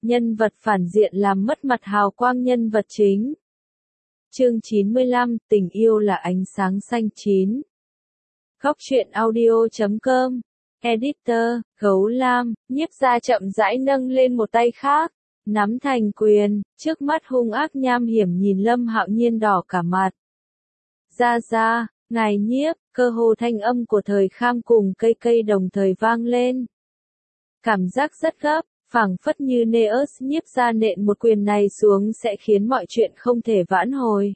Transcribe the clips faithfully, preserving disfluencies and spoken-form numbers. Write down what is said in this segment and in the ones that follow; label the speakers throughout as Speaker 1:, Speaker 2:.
Speaker 1: nhân vật phản diện làm mất mặt hào quang nhân vật chính. Chương chín mươi lăm, tình yêu là ánh sáng xanh chín. Góc truyện audio chấm com. Editor, Gấu Lam, Nhiếp Gia chậm rãi nâng lên một tay khác, nắm thành quyền, trước mắt hung ác nham hiểm nhìn Lâm Hạo Nhiên đỏ cả mặt. Gia Gia, ngài Nhiếp, cơ hồ thanh âm của Thời Kham cùng cây cây đồng thời vang lên. Cảm giác rất gấp, phảng phất như Neus. Nhiếp Gia nện một quyền này xuống sẽ khiến mọi chuyện không thể vãn hồi.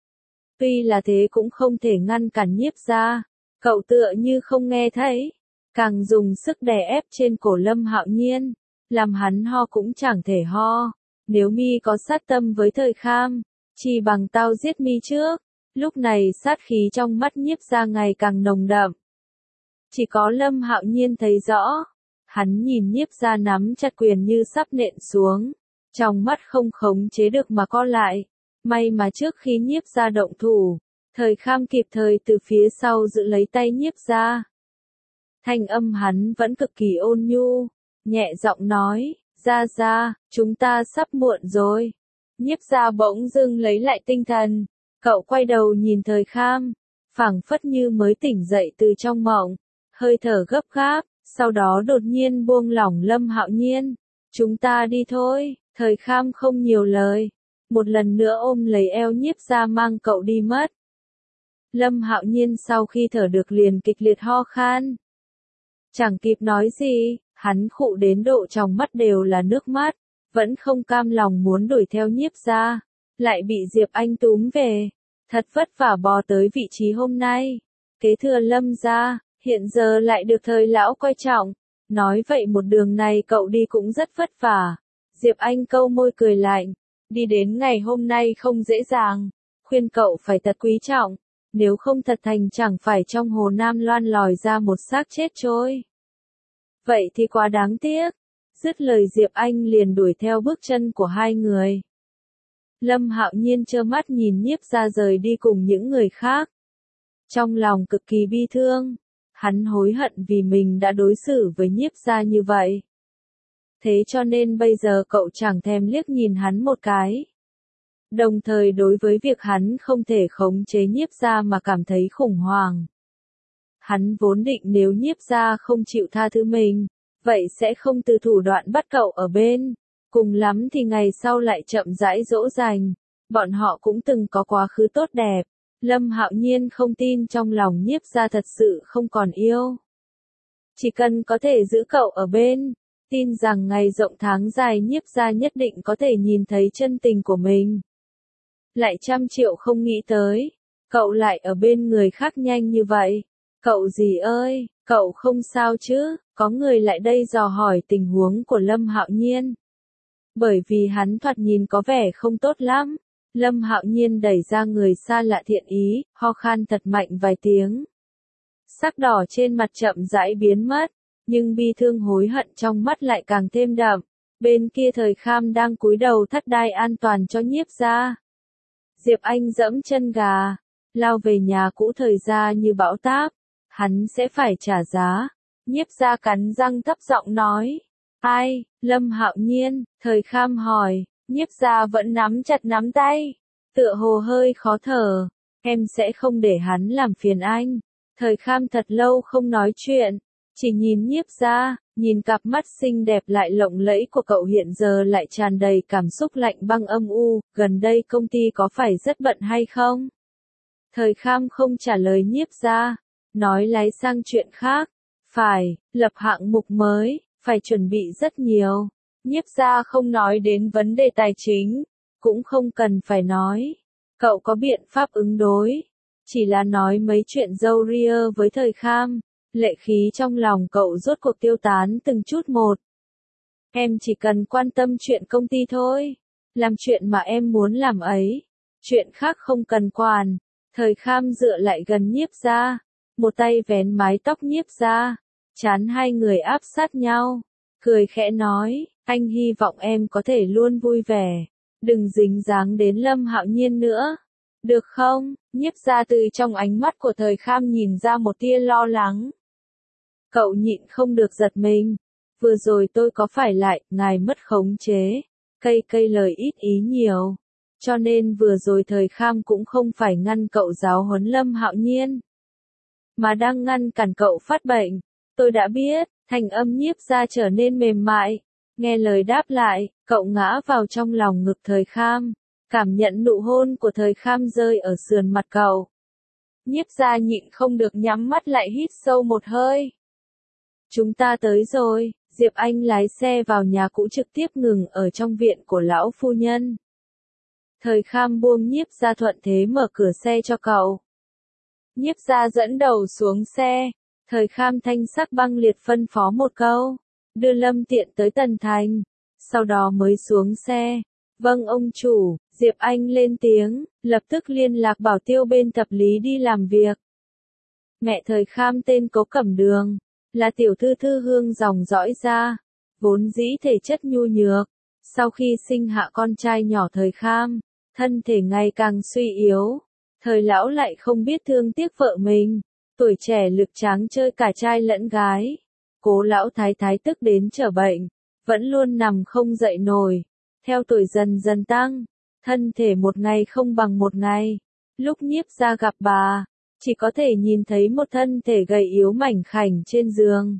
Speaker 1: Tuy là thế cũng không thể ngăn cản Nhiếp Gia, cậu tựa như không nghe thấy, càng dùng sức đè ép trên cổ Lâm Hạo Nhiên, làm hắn ho cũng chẳng thể ho. Nếu mi có sát tâm với Thời Kham, chỉ bằng tao giết mi trước. Lúc này sát khí trong mắt Nhiếp Gia ngày càng nồng đậm. Chỉ có Lâm Hạo Nhiên thấy rõ, hắn nhìn Nhiếp Gia nắm chặt quyền như sắp nện xuống, trong mắt không khống chế được mà co lại. May mà trước khi Nhiếp Gia động thủ, Thời Kham kịp thời từ phía sau giữ lấy tay Nhiếp Gia. Thanh âm hắn vẫn cực kỳ ôn nhu, nhẹ giọng nói, Gia Gia, chúng ta sắp muộn rồi. Nhiếp Gia bỗng dưng lấy lại tinh thần, cậu quay đầu nhìn Thời Kham, phảng phất như mới tỉnh dậy từ trong mộng, hơi thở gấp gáp, sau đó đột nhiên buông lỏng Lâm Hạo Nhiên. Chúng ta đi thôi. Thời Kham không nhiều lời, một lần nữa ôm lấy eo Nhiếp Gia mang cậu đi mất. Lâm Hạo Nhiên sau khi thở được liền kịch liệt ho khan. Chẳng kịp nói gì, hắn khụ đến độ trong mắt đều là nước mắt, vẫn không cam lòng muốn đuổi theo Nhiếp Gia, lại bị Diệp Anh túm về, thật vất vả bò tới vị trí hôm nay. Kế thừa Lâm Gia, hiện giờ lại được Thời lão coi trọng, nói vậy một đường này cậu đi cũng rất vất vả. Diệp Anh câu môi cười lạnh, đi đến ngày hôm nay không dễ dàng, khuyên cậu phải thật quý trọng, nếu không thật thành chẳng phải trong hồ Nam loan lòi ra một xác chết trôi. Vậy thì quá đáng tiếc. Dứt lời Diệp Anh liền đuổi theo bước chân của hai người. Lâm Hạo Nhiên trơ mắt nhìn Nhiếp Gia rời đi cùng những người khác. Trong lòng cực kỳ bi thương, hắn hối hận vì mình đã đối xử với Nhiếp Gia như vậy. Thế cho nên bây giờ cậu chẳng thèm liếc nhìn hắn một cái. Đồng thời đối với việc hắn không thể khống chế Nhiếp Gia mà cảm thấy khủng hoảng. Hắn vốn định nếu Nhiếp Gia không chịu tha thứ mình, vậy sẽ không từ thủ đoạn bắt cậu ở bên. Cùng lắm thì ngày sau lại chậm rãi dỗ dành. Bọn họ cũng từng có quá khứ tốt đẹp. Lâm Hạo Nhiên không tin trong lòng Nhiếp Gia thật sự không còn yêu. Chỉ cần có thể giữ cậu ở bên, tin rằng ngày rộng tháng dài Nhiếp Gia nhất định có thể nhìn thấy chân tình của mình. Lại trăm triệu không nghĩ tới, cậu lại ở bên người khác nhanh như vậy. Cậu gì ơi, cậu không sao chứ? Có người lại đây dò hỏi tình huống của Lâm Hạo Nhiên. Bởi vì hắn thoạt nhìn có vẻ không tốt lắm, Lâm Hạo Nhiên đẩy ra người xa lạ thiện ý, ho khan thật mạnh vài tiếng. Sắc đỏ trên mặt chậm rãi biến mất, nhưng bi thương hối hận trong mắt lại càng thêm đậm. Bên kia Thời Kham đang cúi đầu thắt đai an toàn cho Nhiếp Gia. Diệp Anh giẫm chân gà, lao về nhà cũ Thời gia như bão táp, hắn sẽ phải trả giá. Nhiếp Gia cắn răng thấp giọng nói. Ai? Lâm Hạo Nhiên, Thời Kham hỏi. Nhiếp Gia vẫn nắm chặt nắm tay, tựa hồ hơi khó thở. Em sẽ không để hắn làm phiền anh. Thời Kham thật lâu không nói chuyện, chỉ nhìn Nhiếp Gia, nhìn cặp mắt xinh đẹp lại lộng lẫy của cậu hiện giờ lại tràn đầy cảm xúc lạnh băng âm u. Gần đây công ty có phải rất bận hay không? Thời Kham không trả lời Nhiếp Gia, nói lái sang chuyện khác. Phải, lập hạng mục mới, phải chuẩn bị rất nhiều. Nhiếp Gia không nói đến vấn đề tài chính, cũng không cần phải nói. Cậu có biện pháp ứng đối. Chỉ là nói mấy chuyện râu ria với Thời Kham, lệ khí trong lòng cậu rốt cuộc tiêu tán từng chút một. Em chỉ cần quan tâm chuyện công ty thôi. Làm chuyện mà em muốn làm ấy. Chuyện khác không cần quản. Thời Kham dựa lại gần Nhiếp Gia, một tay vén mái tóc Nhiếp Gia, trán hai người áp sát nhau, cười khẽ nói, anh hy vọng em có thể luôn vui vẻ, đừng dính dáng đến Lâm Hạo Nhiên nữa, được không? Nhiếp Gia từ trong ánh mắt của Thời Kham nhìn ra một tia lo lắng. Cậu nhịn không được giật mình, vừa rồi tôi có phải lại, ngài mất khống chế, cây cây lời ít ý nhiều. Cho nên vừa rồi thời Kham cũng không phải ngăn cậu giáo huấn Lâm Hạo Nhiên, mà đang ngăn cản cậu phát bệnh. Tôi đã biết, thanh âm Nhiếp Gia trở nên mềm mại. Nghe lời đáp lại, cậu ngã vào trong lòng ngực thời Kham, cảm nhận nụ hôn của thời Kham rơi ở sườn mặt cậu. Nhiếp Gia nhịn không được nhắm mắt lại hít sâu một hơi. Chúng ta tới rồi, Diệp Anh lái xe vào nhà cũ trực tiếp ngừng ở trong viện của lão phu nhân. Thời Kham buông Nhiếp Gia thuận thế mở cửa xe cho cậu. Nhiếp Gia dẫn đầu xuống xe, thời Kham thanh sắc băng liệt phân phó một câu, đưa Lâm Tiện tới Tần Thành, sau đó mới xuống xe. Vâng ông chủ, Diệp Anh lên tiếng, lập tức liên lạc bảo tiêu bên tập lý đi làm việc. Mẹ thời Kham tên Cố Cẩm Đường, là tiểu thư thư hương dòng dõi ra, vốn dĩ thể chất nhu nhược, sau khi sinh hạ con trai nhỏ thời Kham, thân thể ngày càng suy yếu, thời lão lại không biết thương tiếc vợ mình, tuổi trẻ lực tráng chơi cả trai lẫn gái. Cố lão thái thái tức đến trở bệnh, vẫn luôn nằm không dậy nổi, theo tuổi dần dần tăng, thân thể một ngày không bằng một ngày. Lúc Nhiếp Gia gặp bà, chỉ có thể nhìn thấy một thân thể gầy yếu mảnh khảnh trên giường.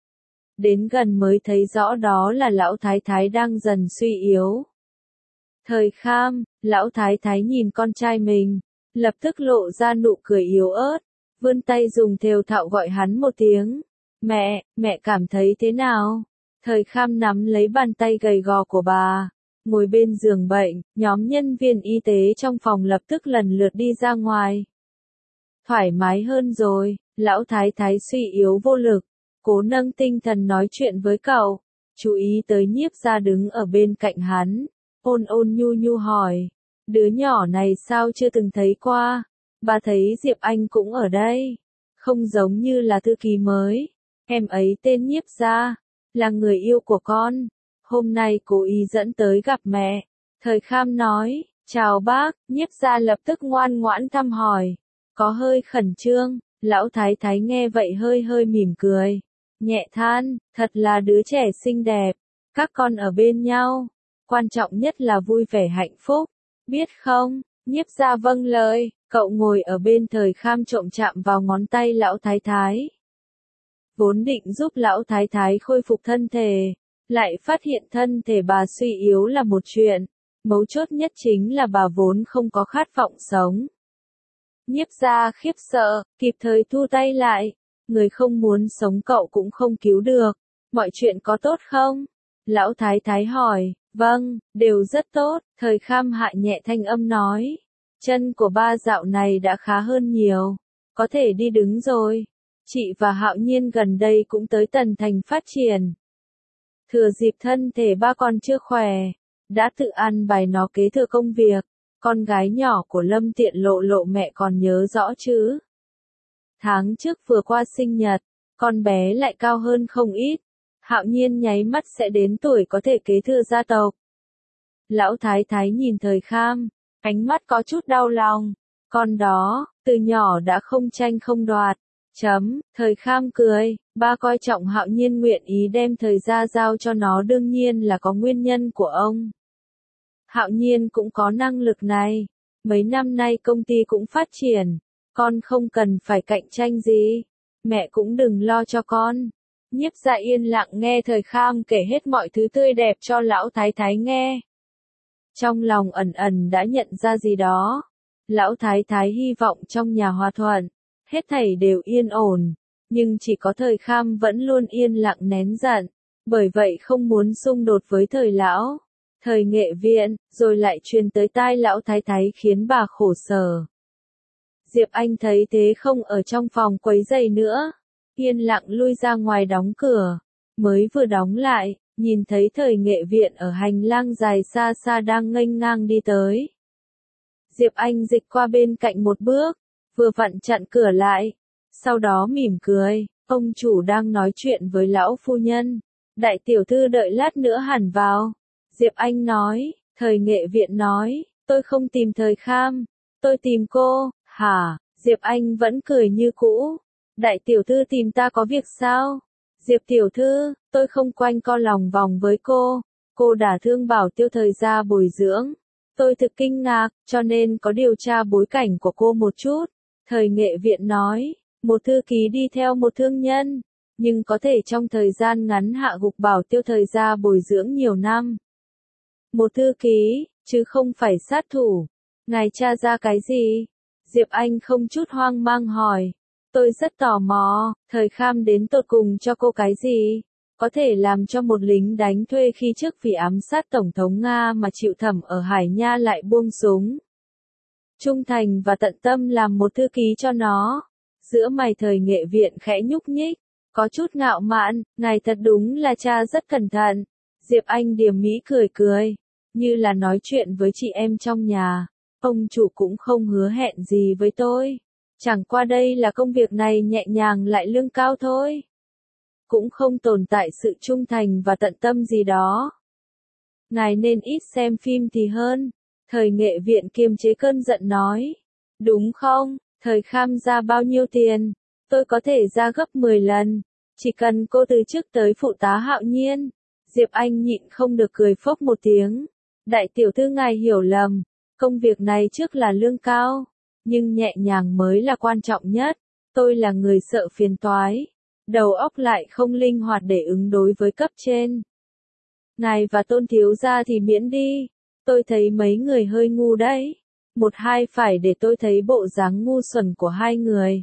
Speaker 1: Đến gần mới thấy rõ đó là lão thái thái đang dần suy yếu. Thời Kham, lão thái thái nhìn con trai mình, lập tức lộ ra nụ cười yếu ớt, vươn tay dùng thều thạo gọi hắn một tiếng. Mẹ, mẹ cảm thấy thế nào? Thời Kham nắm lấy bàn tay gầy gò của bà, ngồi bên giường bệnh, nhóm nhân viên y tế trong phòng lập tức lần lượt đi ra ngoài. Thoải mái hơn rồi, lão thái thái suy yếu vô lực, cố nâng tinh thần nói chuyện với cậu, chú ý tới Nhiếp Gia đứng ở bên cạnh hắn, ôn ôn nhu nhu hỏi, đứa nhỏ này sao chưa từng thấy qua, bà thấy Diệp Anh cũng ở đây, không giống như là thư ký mới, em ấy tên Nhiếp Gia, là người yêu của con, hôm nay cố ý dẫn tới gặp mẹ. Thời Kham nói, chào bác, Nhiếp Gia lập tức ngoan ngoãn thăm hỏi, có hơi khẩn trương, lão thái thái nghe vậy hơi hơi mỉm cười, nhẹ than, thật là đứa trẻ xinh đẹp, các con ở bên nhau, quan trọng nhất là vui vẻ hạnh phúc, biết không? Nhiếp Gia vâng lời, cậu ngồi ở bên thời Kham trộm chạm vào ngón tay lão thái thái. Vốn định giúp lão thái thái khôi phục thân thể, lại phát hiện thân thể bà suy yếu là một chuyện, mấu chốt nhất chính là bà vốn không có khát vọng sống. Nhiếp Gia khiếp sợ, kịp thời thu tay lại, người không muốn sống cậu cũng không cứu được, mọi chuyện có tốt không? Lão thái thái hỏi, vâng, đều rất tốt, thời Kham hạ nhẹ thanh âm nói, chân của ba dạo này đã khá hơn nhiều, có thể đi đứng rồi. Chị và Hạo Nhiên gần đây cũng tới Tần Thành phát triển. Thừa dịp thân thể ba con chưa khỏe, đã tự ăn bài nó kế thừa công việc, con gái nhỏ của Lâm Tiện Lộ Lộ mẹ còn nhớ rõ chứ. Tháng trước vừa qua sinh nhật, con bé lại cao hơn không ít, Hạo Nhiên nháy mắt sẽ đến tuổi có thể kế thừa gia tộc. Lão thái thái nhìn thời Kham, ánh mắt có chút đau lòng, con đó, từ nhỏ đã không tranh không đoạt. Chấm, thời Kham cười, ba coi trọng Hạo Nhiên nguyện ý đem thời gia giao cho nó đương nhiên là có nguyên nhân của ông. Hạo Nhiên cũng có năng lực này, mấy năm nay công ty cũng phát triển, con không cần phải cạnh tranh gì, mẹ cũng đừng lo cho con. Nhiếp Gia yên lặng nghe thời Kham kể hết mọi thứ tươi đẹp cho lão thái thái nghe. Trong lòng ẩn ẩn đã nhận ra gì đó, lão thái thái hy vọng trong nhà hòa thuận. Hết thảy đều yên ổn, nhưng chỉ có thời Kham vẫn luôn yên lặng nén giận, bởi vậy không muốn xung đột với thời lão. Thời nghệ viện, rồi lại truyền tới tai lão thái thái khiến bà khổ sở. Diệp Anh thấy thế không ở trong phòng quấy rầy nữa, yên lặng lui ra ngoài đóng cửa, mới vừa đóng lại, nhìn thấy thời nghệ viện ở hành lang dài xa xa đang nghênh ngang đi tới. Diệp Anh dịch qua bên cạnh một bước, vừa vặn chặn cửa lại, sau đó mỉm cười, ông chủ đang nói chuyện với lão phu nhân, đại tiểu thư đợi lát nữa hẳn vào. Diệp Anh nói, thời nghệ viện nói, tôi không tìm thời Kham, tôi tìm cô, hả? Diệp Anh vẫn cười như cũ, đại tiểu thư tìm ta có việc sao? Diệp tiểu thư, tôi không quanh co lòng vòng với cô. Cô đả thương Bảo Tiêu thời gia bồi dưỡng. Tôi thực kinh ngạc, cho nên có điều tra bối cảnh của cô một chút. Thời nghệ viện nói, một thư ký đi theo một thương nhân, nhưng có thể trong thời gian ngắn hạ gục Bảo Tiêu thời gia bồi dưỡng nhiều năm. Một thư ký, chứ không phải sát thủ. Ngài tra ra cái gì? Diệp Anh không chút hoang mang hỏi. Tôi rất tò mò, thời Kham đến tột cùng cho cô cái gì? Có thể làm cho một lính đánh thuê khi trước vì ám sát Tổng thống Nga mà chịu thẩm ở Hải Nha lại buông súng. Trung thành và tận tâm làm một thư ký cho nó. Giữa mày thời nghệ viện khẽ nhúc nhích, có chút ngạo mạn, ngài thật đúng là cha rất cẩn thận. Diệp Anh điềm mỹ cười cười, như là nói chuyện với chị em trong nhà. Ông chủ cũng không hứa hẹn gì với tôi. Chẳng qua đây là công việc này nhẹ nhàng lại lương cao thôi. Cũng không tồn tại sự trung thành và tận tâm gì đó. Ngài nên ít xem phim thì hơn. Thời nghệ viện kiềm chế cơn giận nói. Đúng không? Thời Kham ra bao nhiêu tiền? Tôi có thể ra gấp mười lần. Chỉ cần cô từ chức tới phụ tá Hạo Nhiên. Diệp Anh nhịn không được cười phốc một tiếng. Đại tiểu thư ngài hiểu lầm. Công việc này trước là lương cao. Nhưng nhẹ nhàng mới là quan trọng nhất. Tôi là người sợ phiền toái. Đầu óc lại không linh hoạt để ứng đối với cấp trên. Ngài và Tôn thiếu gia thì miễn đi. Tôi thấy mấy người hơi ngu đấy. Một hai phải để tôi thấy bộ dáng ngu xuẩn của hai người.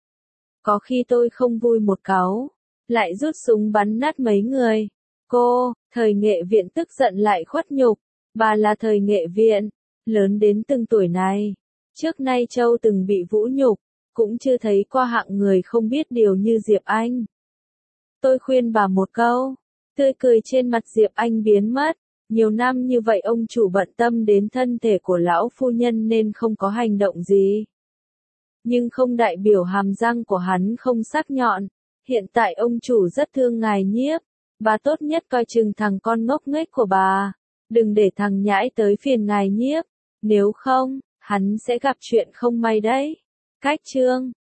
Speaker 1: Có khi tôi không vui một cáu. Lại rút súng bắn nát mấy người. Cô, thời nghệ viện tức giận lại khuất nhục. Bà là thời nghệ viện. Lớn đến từng tuổi này. Trước nay Châu từng bị vũ nhục. Cũng chưa thấy qua hạng người không biết điều như Diệp Anh. Tôi khuyên bà một câu. Tươi cười trên mặt Diệp Anh biến mất. Nhiều năm như vậy ông chủ bận tâm đến thân thể của lão phu nhân nên không có hành động gì. Nhưng không đại biểu hàm răng của hắn không sắc nhọn. Hiện tại ông chủ rất thương ngài Nhiếp. Bà tốt nhất coi chừng thằng con ngốc nghếch của bà. Đừng để thằng nhãi tới phiền ngài Nhiếp. Nếu không, hắn sẽ gặp chuyện không may đấy. Cách chương